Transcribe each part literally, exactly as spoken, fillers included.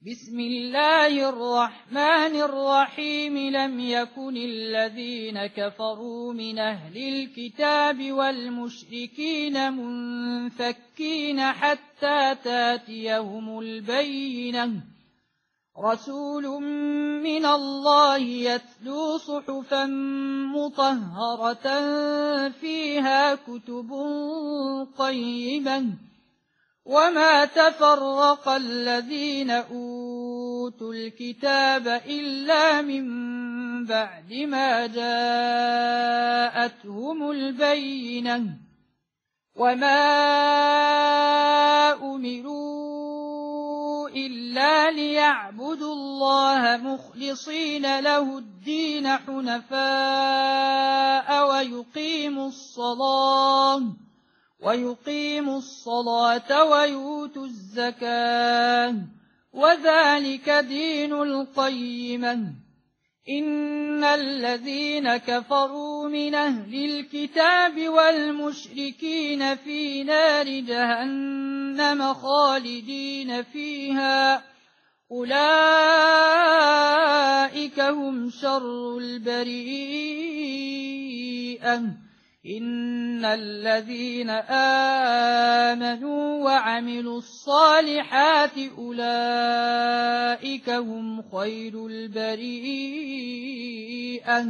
بسم الله الرحمن الرحيم لم يكن الذين كفروا من أهل الكتاب والمشركين منفكين حتى تاتيهم البينة رسول من الله يتلو صحفا مطهرة فيها كتب قيمة وما تفرق الذين أوتوا الكتاب إلا من بعد ما جاءتهم البينة وما أمروا إلا ليعبدوا الله مخلصين له الدين حنفاء ويقيموا الصلاة ويقيموا الصلاة ويؤتوا الزكاة وذلك دين القيمة إن الذين كفروا من أهل الكتاب والمشركين في نار جهنم خالدين فيها أولئك هم شر البريئة إن الذين آمنوا وعملوا الصالحات أولئك هم خير البريئة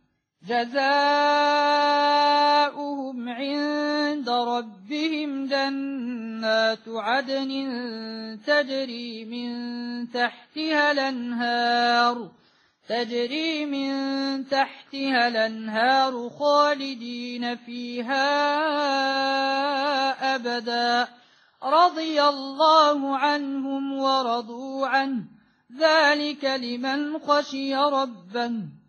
جزاؤهم عند ربهم جنات عدن تجري من تحتها الأنهار تجري من تحتها الأنهار خالدين فيها أبدا رضي الله عنهم ورضوا عنه ذلك لمن خشي ربه